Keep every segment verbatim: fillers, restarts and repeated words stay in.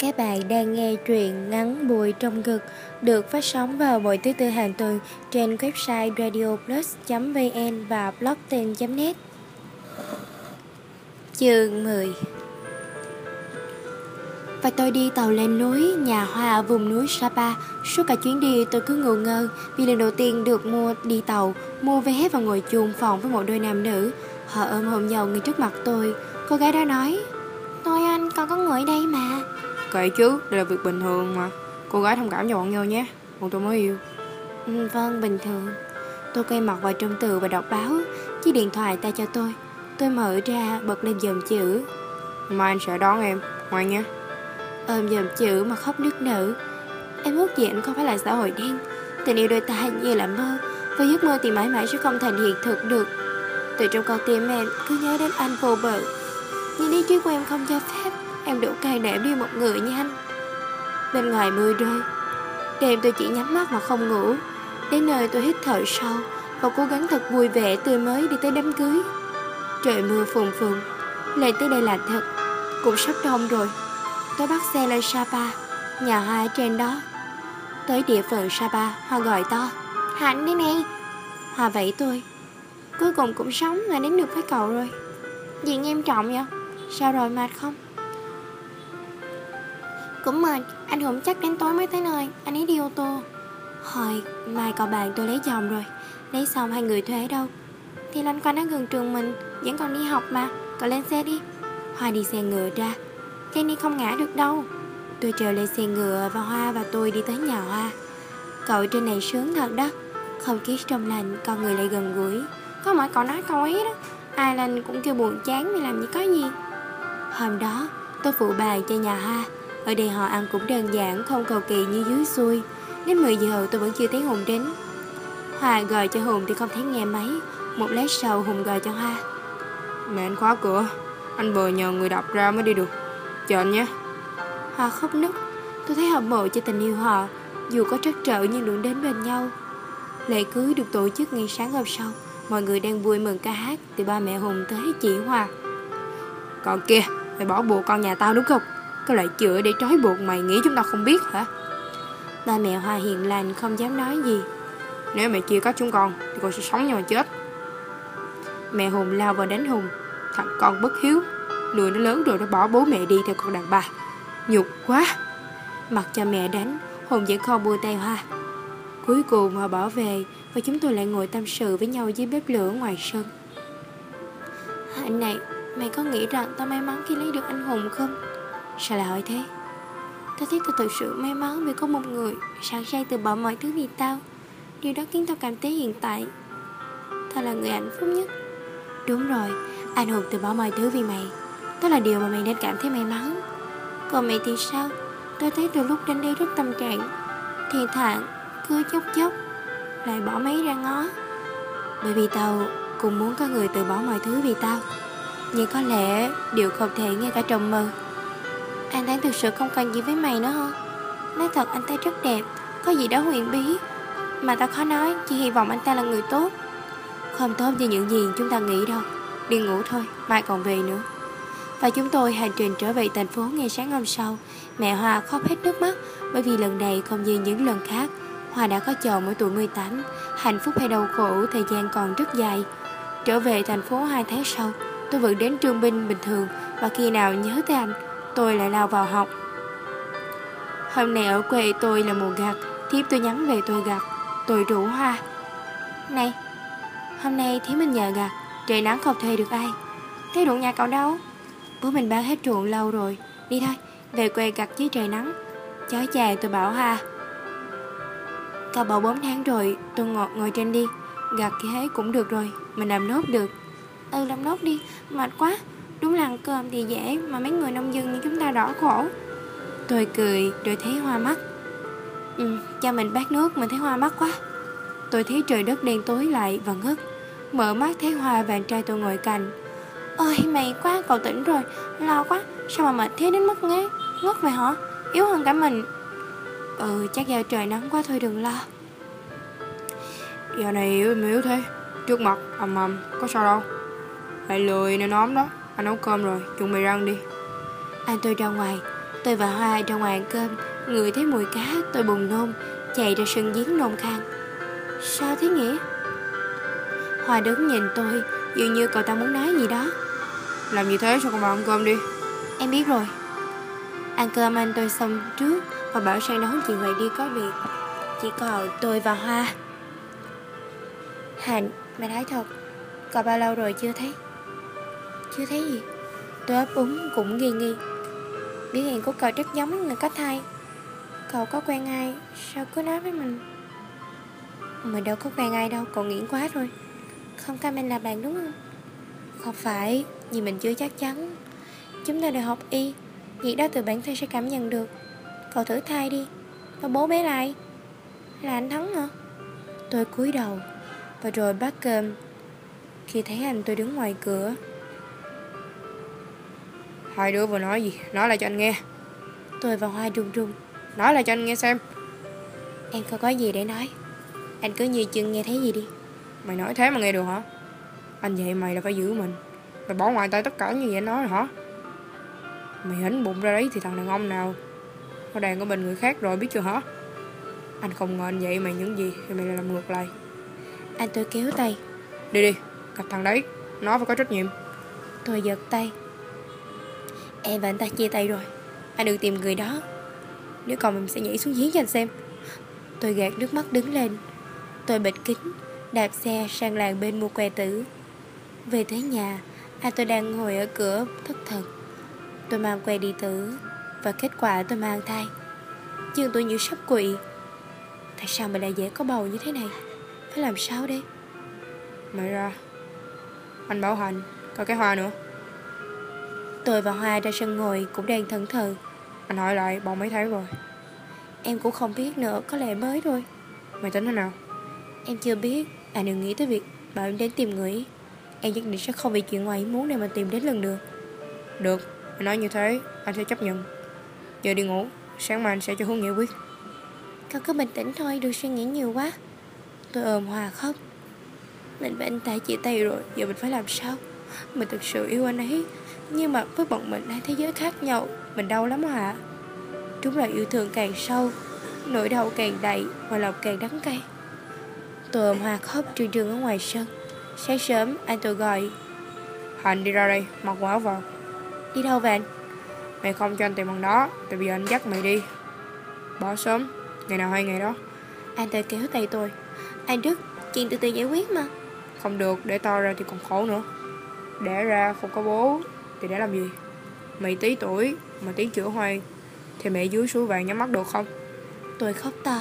Các bạn đang nghe truyện ngắn Bụi trong ngực được phát sóng vào mỗi thứ tư hàng tuần trên website radioplus chấm vn và blogten chấm net. Chương mười. Và tôi đi tàu lên núi nhà hoa ở vùng núi Sapa. Suốt cả chuyến đi tôi cứ ngủ ngơ vì lần đầu tiên được mua đi tàu, mua vé và ngồi chung phòng với một đôi nam nữ. Họ ôm hôn nhau ngay trước mặt tôi. Cô gái đó nói: "Tôi anh, con có người ở đây mà." Kệ chứ, đây là việc bình thường mà. Cô gái thông cảm cho bọn nhau nhé, bọn tôi mới yêu. Ừ, vâng, bình thường. Tôi quay mặt vào trong tường và đọc báo. Chiếc điện thoại ta cho tôi. Tôi mở ra bật lên dòng chữ: "Mai anh sẽ đón em, ngoan nhé." Ôm dòng chữ mà khóc nức nở. Em ước gì anh không phải là xã hội đen. Tình yêu đôi ta như là mơ, và giấc mơ thì mãi mãi sẽ không thành hiện thực được. Từ trong con tim em cứ nhớ đến anh vô bờ, nhưng ý chí của em không cho phép em đủ can đảm đi một người như anh. Bên ngoài mưa rơi. Đêm tôi chỉ nhắm mắt mà không ngủ. Đến nơi tôi hít thở sâu và cố gắng thật vui vẻ tươi mới đi tới đám cưới. Trời mưa phùn phùn, lên tới đây là thật. Cũng sắp đông rồi. Tôi bắt xe lên Sapa, nhà Hoa ở trên đó. Tới địa phận Sapa, Hoa gọi to: "Hạnh đây nè." Hoa vẫy tôi. Cuối cùng cũng sống và đến được với cậu rồi. Gì nghiêm trọng vậy? Sao rồi, mệt không? Cũng mệt, anh Hùng chắc đến tối mới tới nơi. Anh ấy đi ô tô. Hồi mai cậu bạn tôi lấy chồng rồi. Lấy xong hai người thuê ở đâu? Thì loanh quanh ở gần trường mình, vẫn còn đi học mà. Cậu lên xe đi. Hoa đi xe ngựa ra. Cái này không ngã được đâu. Tôi trèo lên xe ngựa và Hoa và tôi đi tới nhà Hoa. Cậu trên này sướng thật đó. Không khí trong lành, con người lại gần gũi. Có mỗi cậu nói câu ấy đó, ai lên cũng kêu buồn chán vì làm gì có gì. Hôm đó tôi phụ bài cho nhà Hoa. Ở đây họ ăn cũng đơn giản, không cầu kỳ như dưới xuôi. Đến mười giờ tôi vẫn chưa thấy Hùng đến. Hoa gọi cho Hùng thì không thấy nghe máy. Một lát sau Hùng gọi cho Hoa: "Mẹ anh khóa cửa, anh vừa nhờ người đập ra mới đi được. Chờ anh nhé." Hoa khóc nức. Tôi thấy hâm mộ cho tình yêu họ. Dù có trắc trở nhưng luôn đến bên nhau. Lễ cưới được tổ chức ngay sáng hôm sau. Mọi người đang vui mừng ca hát, từ ba mẹ Hùng tới chị Hoa. "Còn kia, mày bỏ buộc con nhà tao đúng không? Cái loại chữa để trói buộc mày nghĩ chúng ta không biết hả?" Ba mẹ Hoa hiền lành không dám nói gì. "Nếu mày chia cắt chúng con thì con sẽ sống nhưng mà chết." Mẹ Hùng lao vào đánh Hùng. "Thằng con bất hiếu, nuôi nó lớn rồi nó bỏ bố mẹ đi theo con đàn bà. Nhục quá." Mặc cho mẹ đánh, Hùng vẫn không buông tay Hoa. Cuối cùng họ bỏ về và chúng tôi lại ngồi tâm sự với nhau dưới bếp lửa ngoài sân. "Hạnh này, mày có nghĩ rằng tao may mắn khi lấy được anh Hùng không?" Sao lại hỏi thế? Tao thấy tao thực sự may mắn vì có một người sẵn sàng từ bỏ mọi thứ vì tao. Điều đó khiến tao cảm thấy hiện tại tao là người hạnh phúc nhất. Đúng rồi, anh Hùng từ bỏ mọi thứ vì mày. Đó là điều mà mày nên cảm thấy may mắn. Còn mày thì sao? Tôi thấy từ lúc đến đây rất tâm trạng, thì thản, cứ chốc chốc lại bỏ máy ra ngó. Bởi vì tao cũng muốn có người từ bỏ mọi thứ vì tao. Nhưng có lẽ điều không thể ngay cả trong mơ. Anh thấy thực sự không cần gì với mày nữa hả? Nói thật anh ta rất đẹp, có gì đó huyền bí mà tao khó nói. Chỉ hy vọng anh ta là người tốt. Không tốt như những gì chúng ta nghĩ đâu. Đi ngủ thôi, mai còn về nữa. Và chúng tôi hành trình trở về thành phố ngày sáng hôm sau. Mẹ Hoa khóc hết nước mắt, bởi vì lần này không như những lần khác, Hoa đã có chồng ở tuổi mười tám. Hạnh phúc hay đau khổ, thời gian còn rất dài. Trở về thành phố hai tháng sau, tôi vẫn đến trường binh bình thường. Và khi nào nhớ tới anh, tôi lại lao vào học. Hôm nay ở quê tôi là mùa gặt. Thiếp tôi nhắn về tôi gặt. Tôi rủ Hoa: "Này, hôm nay thiếp mình nhờ gặt, trời nắng không thuê được ai. Thế ruộng nhà cậu đâu?" "Bố mình bán hết ruộng lâu rồi. Đi thôi, về quê gặt dưới trời nắng." Chói chang tôi bảo Hoa: "Cậu bảo bốn tháng rồi, tôi ngồi, ngồi trên đi. Gặt thì thế cũng được rồi, mình làm nốt được." "Ừ, làm nốt đi, mệt quá. Đúng là ăn cơm thì dễ, mà mấy người nông dân như chúng ta đỏ khổ." Tôi cười rồi thấy Hoa mắt. Ừ, cho mình bát nước, mình thấy Hoa mắt quá. Tôi thấy trời đất đen tối lại và ngất. Mở mắt thấy Hoa và anh trai tôi ngồi cạnh. "Ôi mày quá, cậu tỉnh rồi. Lo quá, sao mà mệt thế đến mức ngất Ngất vậy hả? Yếu hơn cả mình." "Ừ, chắc do trời nắng quá thôi, đừng lo." "Giờ này yếu yếu thế, trước mặt ầm ầm, có sao đâu. Lại lười nên ốm đó. Anh nấu cơm rồi, chuẩn bị răng đi." Anh tôi ra ngoài. Tôi và Hoa ra ngoài ăn cơm, ngửi thấy mùi cá, tôi buồn nôn, chạy ra sân giếng nôn khan. Sao thế Nghĩa? Hoa đứng nhìn tôi, dường như cậu ta muốn nói gì đó. Làm gì thế, sao không vào ăn cơm đi? Em biết rồi. Ăn cơm anh tôi xong trước và bảo sang nói chuyện vậy đi có việc. Chỉ còn tôi và Hoa. Hạnh, mày nói thật, cậu bao lâu rồi chưa thấy? Chưa thấy gì? Tôi ấp úng cũng nghi nghi. Biểu hiện của cậu rất giống người có thai. Cậu có quen ai, sao cứ nói với mình? Mình đâu có quen ai đâu, cậu nghiện quá rồi. Không coi mình là bạn đúng không? Không phải, vì mình chưa chắc chắn. Chúng ta đều học y, việc đó từ bản thân sẽ cảm nhận được. Cậu thử thai đi. Và bố bé lại là anh Thắng hả? Tôi cúi đầu và rồi bát cơm. Khi thấy anh tôi đứng ngoài cửa. Hai đứa vừa nói gì? Nói lại cho anh nghe. Tôi và Hoa run run. Nói lại cho anh nghe xem. Em không có gì để nói. Anh cứ như chừng nghe thấy gì đi. Mày nói thế mà nghe được hả? Anh dạy mày là phải giữ mình. Mày bỏ ngoài tay tất cả như vậy anh nói hả? Mày hỉnh bụng ra đấy thì thằng đàn ông nào nó đàn ở bên người khác rồi biết chưa hả? Anh không ngờ anh dạy mày những gì thì mày lại làm ngược lại. Anh tôi kéo tay. Đi đi, gặp thằng đấy, nó phải có trách nhiệm. Tôi giật tay. Em và anh ta chia tay rồi. Anh đừng tìm người đó. Nếu còn mình sẽ nhảy xuống giếng cho anh xem. Tôi gạt nước mắt đứng lên. Tôi bịt kính, đạp xe sang làng bên mua que tử. Về tới nhà, anh tôi đang ngồi ở cửa thất thần. Tôi mang que đi tử. Và kết quả tôi mang thai. Nhưng tôi như sắp quỵ. Tại sao mình lại dễ có bầu như thế này? Phải làm sao đây? Mày ra. Anh bảo Hành, có cái Hoa nữa. Tôi và Hoa ra sân ngồi cũng đang thẫn thờ. Anh hỏi lại bầu mấy tháng rồi? Em cũng không biết nữa, có lẽ mới thôi. Mày tính thế nào? Em chưa biết. Anh đừng nghĩ tới việc bảo em đến tìm người. Em nhất định sẽ không vì chuyện ngoài ý muốn này mà tìm đến lần được. Được, anh nói như thế anh sẽ chấp nhận. Giờ đi ngủ, sáng mai anh sẽ cho Hướng Nghĩa quyết. Cậu cứ bình tĩnh thôi, đừng suy nghĩ nhiều quá. Tôi ôm Hòa khóc. Mình và anh ta chia tay rồi, giờ mình phải làm sao? Mình thực sự yêu anh ấy, nhưng mà với bọn mình hai thế giới khác nhau. Mình đau lắm hả? Đúng là yêu thương càng sâu, nỗi đau càng đầy và lòng càng đắng cay. Tôi ôm Hòa khóc trường trường ở ngoài sân. Sáng sớm anh tôi gọi. Hành đi ra đây, mặc quần áo vào. Đi đâu vậy anh? Mày không cho anh tìm bằng đó, tại bây giờ anh dắt mày đi. Bỏ sớm, ngày nào hay ngày đó. Anh ta kéo tay tôi. Anh Đức, chuyện từ từ giải quyết mà. Không được, để to ra thì còn khổ nữa. Đẻ ra không có bố thì để làm gì? Mày tí tuổi mà tí chữa hoang thì mẹ dưới suối vàng nhắm mắt được không? Tôi khóc to.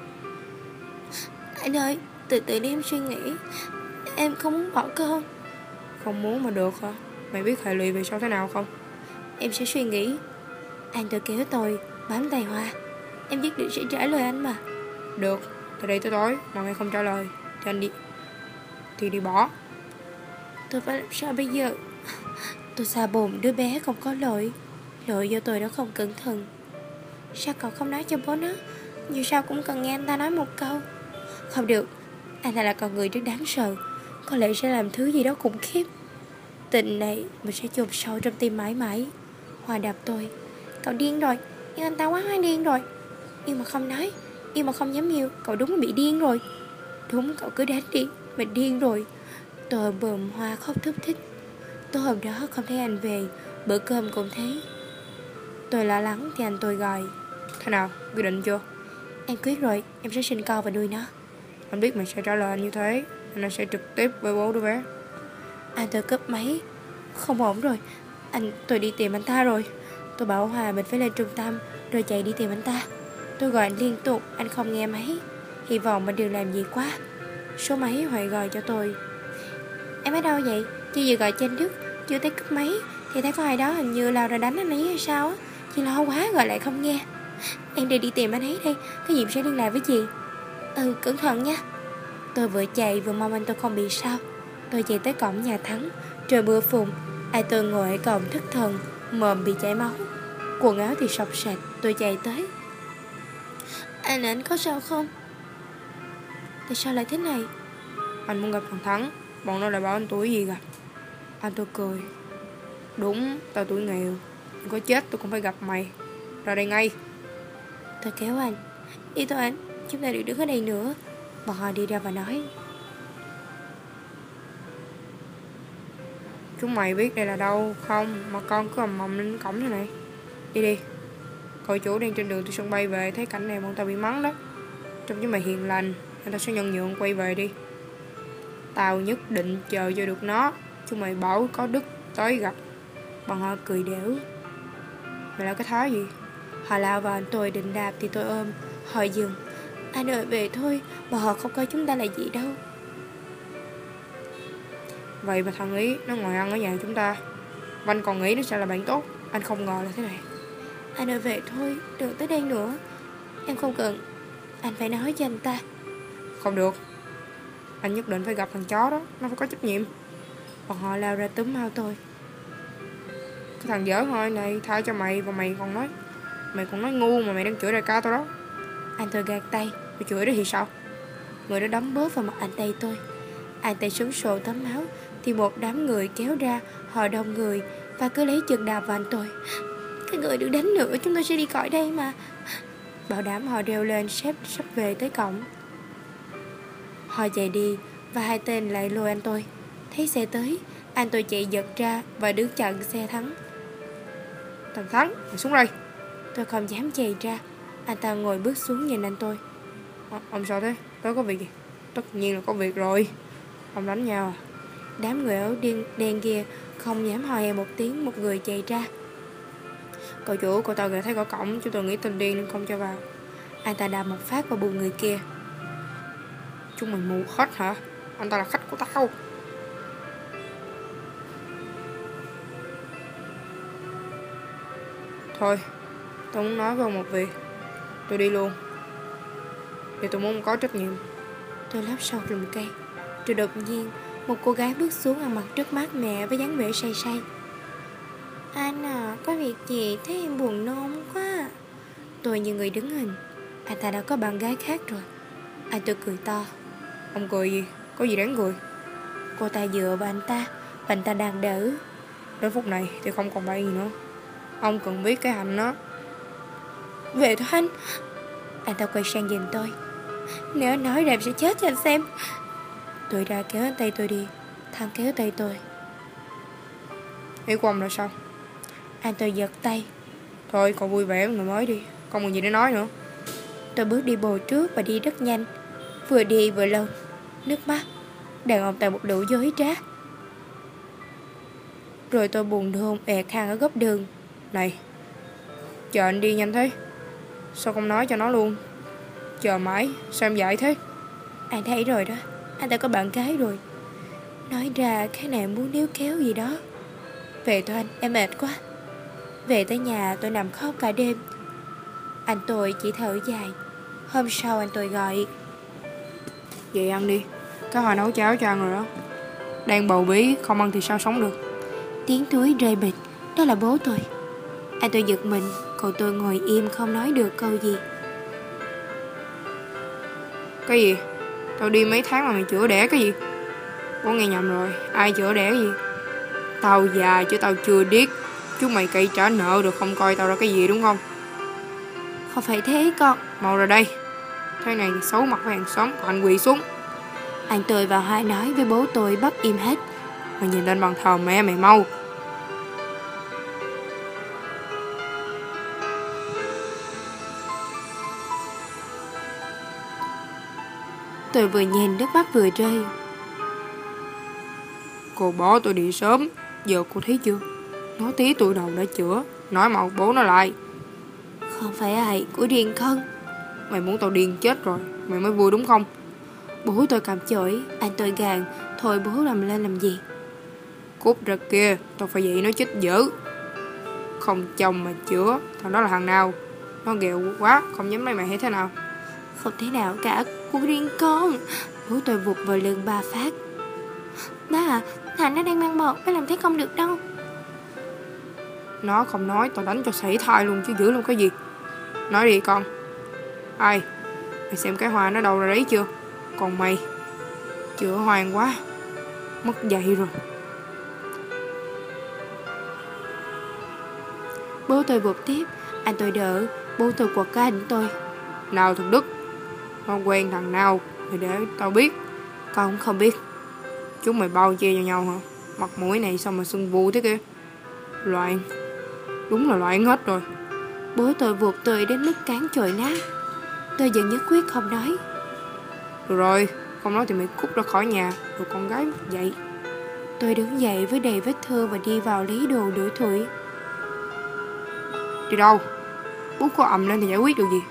Anh ơi, từ từ đi em suy nghĩ. Em không muốn bỏ con. Không muốn mà được hả? Mày biết hệ lụy về sau thế nào không? Em sẽ suy nghĩ. Anh tôi kéo tôi, bám tay Hoa. Em nhất định sẽ trả lời anh mà. Được, từ đây tới tối mà mày không trả lời thì anh đi Thì đi bỏ. Tôi phải làm sao bây giờ? Tôi xa bồn đứa bé không có lỗi. Lỗi do tôi đã không cẩn thận. Sao cậu không nói cho bố nó? Dù sao cũng cần nghe anh ta nói một câu. Không được, anh ta là con người rất đáng sợ. Có lẽ sẽ làm thứ gì đó khủng khiếp. Tình này mình sẽ chôn sâu trong tim mãi mãi. Hoa đạp tôi. Cậu điên rồi, nhưng anh ta quá hoa điên rồi. Yêu mà không nói, yêu mà không dám yêu. Cậu đúng là bị điên rồi. Đúng, cậu cứ đánh đi, mình điên rồi. Tôi bờm Hoa khóc thúc thích. Tối hôm đó không thấy anh về. Bữa cơm cũng thế. Tôi lo lắng thì anh tôi gọi. Thế nào, quyết định chưa? Em quyết rồi, em sẽ sinh con và nuôi nó. Anh biết mày sẽ trả lời anh như thế. Anh sẽ trực tiếp với bố đứa bé. Anh tôi cướp máy. Không ổn rồi. Anh tôi đi tìm anh ta rồi. Tôi bảo Hòa mình phải lên trung tâm, rồi chạy đi tìm anh ta. Tôi gọi anh liên tục, anh không nghe máy. Hy vọng mình đừng làm gì quá. Số máy Hoài gọi cho tôi. Em ở đâu vậy? Chị vừa gọi trên Đức, chưa tới cúp máy thì thấy có ai đó hình như lao ra đánh anh ấy hay sao á. Chị lo quá gọi lại không nghe. Em đi đi tìm anh ấy đây, có gì sẽ liên lạc với chị. Ừ, cẩn thận nha. Tôi vừa chạy vừa mong anh tôi không bị sao. Tôi chạy tới cổng nhà Thắng. Trời mưa phùn. Ai tôi ngồi ở cổng thất thần, mồm bị chảy máu, quần áo thì sọc sạch. Tôi chạy tới. Anh anh có sao không? Tại sao lại thế này? Anh muốn gặp thằng Thắng. Bọn nó lại bảo anh tuổi gì gặp. Anh tôi cười. Đúng, tao tuổi nghèo. Có chết tôi cũng phải gặp mày. Ra đây ngay. Tôi kéo anh. Đi thôi anh, chúng ta đừng đứng ở đây nữa. Bọn họ đi ra và nói. Chúng mày biết đây là đâu không mà con cứ ầm ầm lên cổng thế này? Đi đi. Cậu chủ đang trên đường từ sân bay về, thấy cảnh này bọn tao bị mắng đó. Trong chúng mày hiền lành nên tao sẽ nhân nhượng quay về đi. Tao nhất định chờ cho được nó. Chúng mày bảo có đức tới gặp. Bọn họ cười đểu. Mày là cái thái gì? Họ lao vào anh tôi định đạp thì tôi ôm. Họ dừng. Anh ơi về thôi, bọn họ không coi chúng ta là gì đâu. Vậy mà thằng ý nó ngồi ăn ở nhà chúng ta. Và anh còn nghĩ nó sẽ là bạn tốt. Anh không ngờ là thế này. Anh ơi về thôi, đừng tới đây nữa. Em không cần. Anh phải nói cho anh ta. Không được. Anh nhất định phải gặp thằng chó đó. Nó phải có trách nhiệm. Bọn họ lao ra túm ao tôi. Cái thằng dở hơi này tha cho mày. Và mày còn nói Mày còn nói ngu mà mày đang chửi đại ca tao đó. Anh tôi gạt tay. Mày chửi đó thì sao? Người đó đấm bóp vào mặt anh tay tôi. Anh tay súng sồ tấm máu. Thì một đám người kéo ra. Họ đông người và cứ lấy chân đạp vào anh tôi. Các người đừng đánh nữa, chúng tôi sẽ đi khỏi đây mà. Bảo đảm họ reo lên sếp sắp về tới cổng. Họ chạy đi và hai tên lại lôi anh tôi. Thấy xe tới, anh tôi chạy giật ra và đứng chặn xe Thắng. Thằng Thắng, mày xuống đây. Tôi không dám chạy ra. Anh ta ngồi bước xuống nhìn anh tôi. à, Ông sao thế? Tớ có việc gì? Tất nhiên là có việc rồi. Ông đánh nhau à? Đám người áo đen, đen kia không dám hò hè một tiếng. Một người chạy ra. Cậu chủ, cậu tao gửi thấy có cổng. Chúng tôi nghĩ tình điên nên không cho vào. Anh ta đạp một phát vào bụng người kia. Chúng mày mù hết hả? Anh ta là khách của tao. Thôi, tôi muốn nói với ông một việc. Tôi đi luôn. Vì tôi muốn có trách nhiệm. Tôi lắp sau rừng cây. Rồi đột nhiên một cô gái bước xuống ăn mặc trước mắt mẹ với dáng vẻ say say. Anh à, có việc gì thế em buồn nôn quá. Tôi như người đứng hình. Anh ta đã có bạn gái khác rồi. Anh tôi cười to. Ông cười gì? Có gì đáng cười? Cô ta dựa vào anh ta và anh ta đang đỡ. Đến phút này thì không còn bay gì nữa. Ông cần biết cái hành đó. Về thôi anh. Anh ta quay sang nhìn tôi. Nếu anh nói ra em sẽ chết cho anh xem. Tôi ra kéo anh tay tôi đi. Thằng kéo tay tôi. Ý của ông là sao? Anh tôi giật tay. Thôi cậu vui vẻ với người mới đi. Không còn gì để nói nữa. Tôi bước đi bồ trước và đi rất nhanh. Vừa đi vừa lâu. Nước mắt. Đàn ông tại một đủ dối trá. Rồi tôi buồn nôn ẹt hàng ở góc đường. Này, chờ anh đi nhanh thế. Sao không nói cho nó luôn? Chờ mãi, sao em dại thế? Anh thấy rồi đó. Anh ta có bạn gái rồi. Nói ra cái này muốn níu kéo gì đó. Về thôi anh, em mệt quá. Về tới nhà tôi nằm khóc cả đêm. Anh tôi chỉ thở dài. Hôm sau anh tôi gọi. Vậy ăn đi. Cái hồi nấu cháo cho ăn rồi đó. Đang bầu bí, không ăn thì sao sống được. Tiếng túi rơi bịch. Đó là bố tôi. Anh tôi giật mình. Còn tôi ngồi im không nói được câu gì. Cái gì? Tao đi mấy tháng mà mày chữa đẻ cái gì? Bố nghe nhầm rồi. Ai chữa đẻ cái gì? Tao già chứ tao chưa điếc. Chúng mày cậy trả nợ được không coi tao ra cái gì đúng không? Không phải thế con. Mau ra đây. Thế này thì xấu mặt với hàng xóm. Còn anh quỳ xuống. Anh tôi vào hai nói với bố tôi bắp im hết. Mày nhìn lên bàn thờ mẹ mày mau. Tôi vừa nhìn nước mắt vừa rơi. Cô bỏ tôi đi sớm. Giờ cô thấy chưa? Nó tí tuổi đầu đã chữa. Nói màu bố nó lại. Không phải ai của riêng con. Mày muốn tao điên chết rồi. Mày mới vui đúng không? Bố tôi cầm chổi. Anh tôi gàn. Thôi bố làm lên làm gì? Cút ra kia. Tao phải dạy nó chết dữ. Không chồng mà chữa. Thằng đó là thằng nào? Nó ghẹo quá. Không dám lấy mày hay thế nào? Không thế nào cả. Của riêng con. Bố tôi vụt vào lưng ba phát. Ba à, Thành nó đang mang bầu. Ba làm thế không được đâu. Nó không nói tao đánh cho sảy thai luôn chứ giữ luôn cái gì. Nói đi con. Ai? Mày xem cái hoa nó đâu ra đấy chưa? Còn mày chữa hoang quá. Mất dạy rồi. Bố tôi vụt tiếp. Anh tôi đỡ, bố tôi quật cái anh tôi. Nào thằng Đức, nó quen thằng nào thì để tao biết. Con không biết. Chúng mày bao che cho nhau hả? Mặt mũi này sao mà sưng vù thế kia? Loạn. Đúng là loạn hết rồi. Bố tôi vuột tôi đến mức cán trội nát. Tôi vẫn nhất quyết không nói. Được rồi, không nói thì mày cút ra khỏi nhà. Rồi con gái dậy. Tôi đứng dậy với đầy vết thương và đi vào lấy đồ đuổi thủi. Đi đâu? Bố có ầm lên thì giải quyết được gì?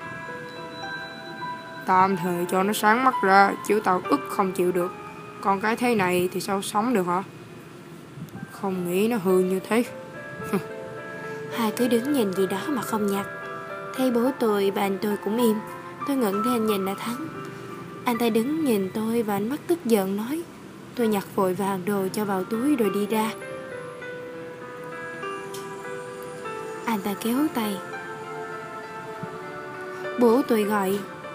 Tạm thời cho nó sáng mắt ra, chứ tao ức không chịu được. Con cái thế này thì sao sống được hả? Không nghĩ nó hư như thế. Hai cứ đứng nhìn gì đó mà không nhặt. Thấy bố tôi và anh tôi cũng im. Tôi ngẩng lên nhìn là Thắng. Anh ta đứng nhìn tôi và ánh mắt tức giận nói. Tôi nhặt vội vàng đồ cho vào túi rồi đi ra. Anh ta kéo tay. Bố tôi gọi.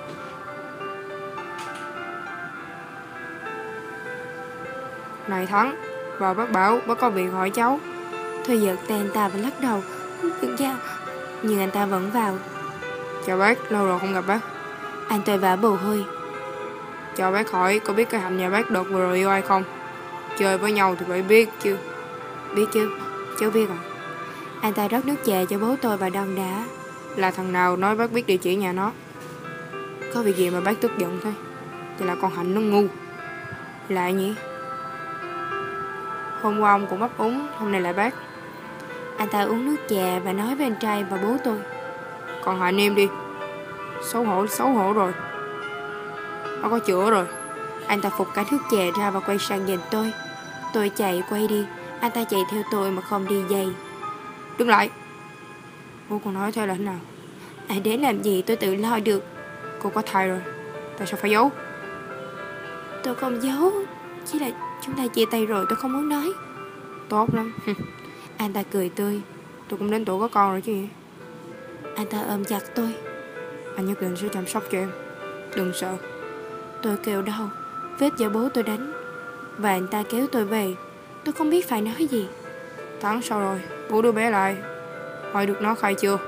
Này Thắng, và bác bảo bác có việc hỏi cháu. Tôi giật tay anh ta và lắc đầu. Đừng sao. Nhưng anh ta vẫn vào. Chào bác, lâu rồi không gặp bác. Anh tôi vã mồ hôi. Cho bác hỏi, có biết cái Hạnh nhà bác đợt vừa rồi yêu ai không? Chơi với nhau thì phải biết chứ. Biết chứ, cháu biết rồi. Anh ta rót nước chè cho bố tôi và đòn đá. Là thằng nào nói bác biết địa chỉ nhà nó? Có việc gì mà bác tức giận thế? Thì là con Hạnh nó ngu. Lại nhỉ? Hôm qua ông cũng ấp úng, hôm nay lại bác. Anh ta uống nước chè và nói với anh trai và bố tôi. Con Hạnh im đi. Xấu hổ, xấu hổ rồi. Nó có chữa rồi. Anh ta phục cái nước chè ra và quay sang nhìn tôi. Tôi chạy quay đi. Anh ta chạy theo tôi mà không đi giày. Đứng lại. Bố con nói thế là thế nào? Anh đến làm gì tôi tự lo được. Cô có thai rồi, tại sao phải giấu? Tôi không giấu. Chỉ là chúng ta chia tay rồi, tôi không muốn nói. Tốt lắm. Anh ta cười tươi. Tôi cũng đến tuổi có con rồi chứ gì. Anh ta ôm chặt tôi. Anh nhất định sẽ chăm sóc cho em. Đừng sợ. Tôi kêu đau. Vết do bố tôi đánh. Và anh ta kéo tôi về. Tôi không biết phải nói gì. Thắng sao rồi? Bố đưa bé lại. Hỏi được nó khai chưa?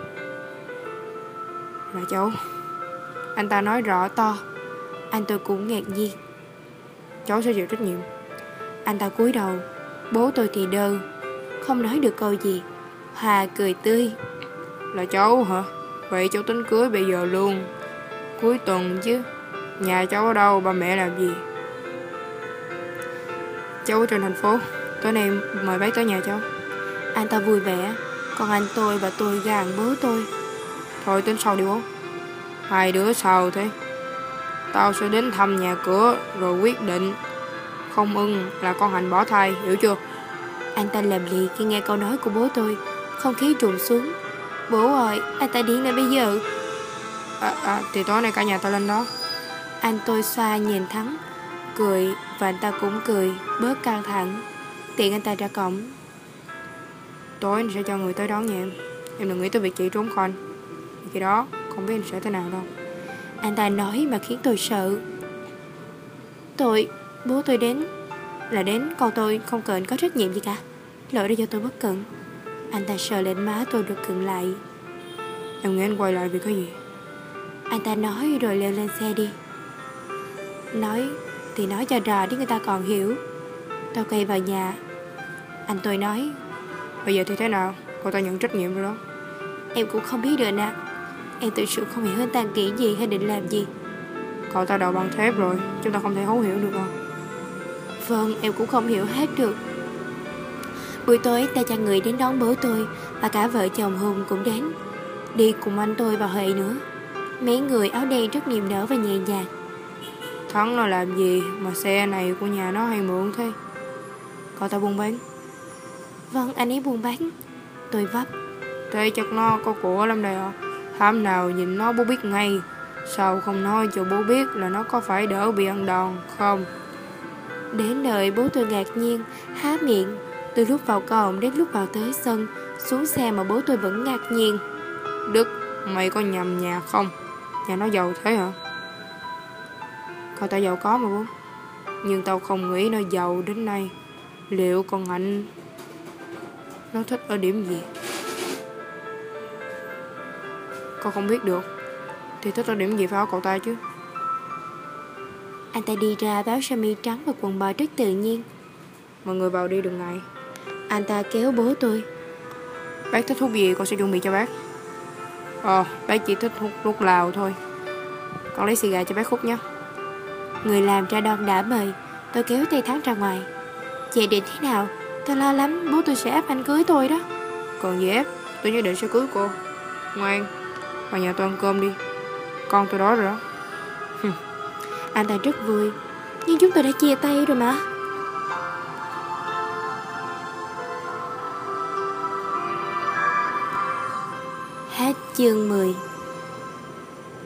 Là cháu. Anh ta nói rõ to. Anh tôi cũng ngạc nhiên. Cháu sẽ chịu trách nhiệm. Anh ta cúi đầu. Bố tôi thì đơ. Không nói được câu gì. Hòa cười tươi. Là cháu hả? Vậy cháu tính cưới bây giờ luôn. Cuối tuần chứ. Nhà cháu ở đâu, ba mẹ làm gì? Cháu ở trên thành phố. Tối nay mời bác tới nhà cháu. Anh ta vui vẻ. Còn anh tôi và tôi gàn bố tôi. Thôi tính sau đi bố. Hai đứa sao thế? Tao sẽ đến thăm nhà cửa rồi quyết định. Không ưng là con Hạnh bỏ thai, hiểu chưa? Anh ta làm lì khi nghe câu nói của bố tôi. Không khí trùng xuống. Bố ơi, anh ta điên lên bây giờ. À, à, thì tối nay cả nhà tao lên đó. Anh tôi xoa nhìn Thắng. Cười và anh ta cũng cười. Bớt căng thẳng. Tiện anh ta ra cổng. Tối anh sẽ cho người tới đón nhà em. Em đừng nghĩ tới việc chị trốn khỏi anh. Khi đó không biết anh sẽ thế nào đâu. Anh ta nói mà khiến tôi sợ. Tôi, bố tôi đến là đến, còn tôi không cần có trách nhiệm gì cả. Lỗi đã do tôi bất cẩn. Anh ta sờ lên má tôi rồi khựng lại. Em nghĩ anh quay lại vì cái gì? Anh ta nói rồi leo lên xe đi. Nói thì nói cho rò để người ta còn hiểu. Tôi quay vào nhà. Anh tôi nói. Bây giờ thì thế nào? Cô ta nhận trách nhiệm rồi đó. Em cũng không biết được nè. Em tự sự không hiểu anh ta nghĩ gì hay định làm gì. Cậu ta đầu bằng thép rồi. Chúng ta không thể thấu hiểu được đâu. Vâng, em cũng không hiểu hết được. Buổi tối ta cho người đến đón bố tôi. Và cả vợ chồng Hùng cũng đến. Đi cùng anh tôi và Huệ nữa. Mấy người áo đen rất niềm nở và nhẹ nhàng. Thắng nó làm gì mà xe này của nhà nó hay mượn thế? Cậu ta buôn bán. Vâng, anh ấy buôn bán. Tôi vấp. Thế chắc nó có của lắm đây ạ. Hôm nào nhìn nó bố biết ngay. Sao không nói cho bố biết là nó có phải đỡ bị ăn đòn không? Đến nơi bố tôi ngạc nhiên, há miệng. Từ lúc vào cổng đến lúc vào tới sân. Xuống xe mà bố tôi vẫn ngạc nhiên. Đức, mày có nhầm nhà không? Nhà nó giàu thế hả? Cậu ta giàu có mà bố. Nhưng tao không nghĩ nó giàu đến nay. Liệu con Hạnh nó thích ở điểm gì? Con không biết được. Thì thích ở điểm gì phải hỏi cậu ta chứ. Anh ta đi ra với áo sơ mi trắng và quần bò rất tự nhiên. Mọi người vào đi đừng ngại. Anh ta kéo bố tôi. Bác thích hút gì con sẽ chuẩn bị cho bác. Ờ, bác chỉ thích hút thuốc lào thôi. Con lấy xì gà cho bác hút nhé. Người làm ra đòn đã mời. Tôi kéo tay Thắng ra ngoài. Chị định thế nào? Tôi lo lắm bố tôi sẽ ép anh cưới tôi đó. Còn gì ép, tôi nhất định sẽ cưới cô. Ngoan, vào nhà tôi ăn cơm đi. Con tôi đói rồi đó. Anh ta rất vui. Nhưng chúng tôi đã chia tay rồi mà. Hết chương mười.